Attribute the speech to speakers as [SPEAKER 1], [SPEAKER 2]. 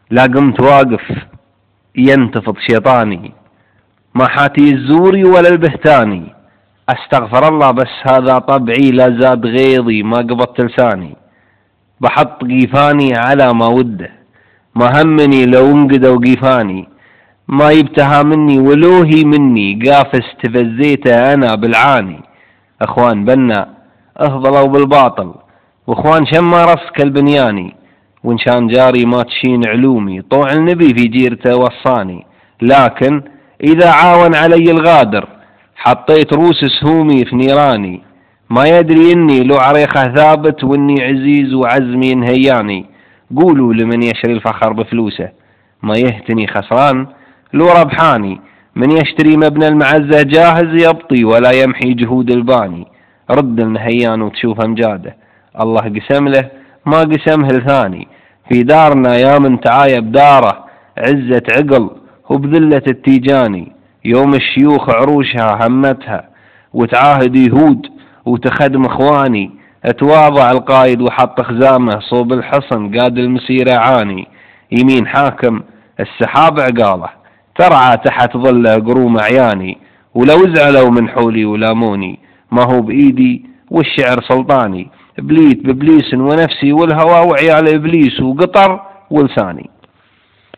[SPEAKER 1] لا قمت واقف ينتفض شيطاني، ما حاتي الزوري ولا البهتاني، استغفر الله بس هذا طبعي، لا زاد غيظي ما قبضت لساني، بحط قيفاني على ما وده، ما همني لو انقدوا قيفاني، ما يبتها مني ولوهي مني، قافز تفزيته انا بالعاني. اخوان بنا افضلوا بالباطل، واخوان شما رصك البنياني، وان شان جاري ما تشين علومي، طوع النبي في جيرته وصاني، لكن اذا عاون علي الغادر حطيت روس سهومي في نيراني، ما يدري اني لو عريقه ثابت واني عزيز وعزمي انهياني. قولوا لمن يشري الفخر بفلوسه ما يهتني خسران لو ربحاني، من يشتري مبنى المعزة جاهز يبطي ولا يمحي جهود الباني. رد النهيان وتشوف امجاده، الله قسم له ما قسمه الثاني، في دارنا يا من تعايب داره عزة عقل وبذلة التيجاني، يوم الشيوخ عروشها همتها وتعاهد يهود وتخدم اخواني، اتواضع القايد وحط خزامه صوب الحصن قاد المسيرة عاني، يمين حاكم السحاب عقاله ترعى تحت ظله قروم عياني، ولو زعلوا من حولي ولاموني ما هو بإيدي والشعر سلطاني، بليت ببليس ونفسي والهوى وعيال إبليس وقطر ولساني.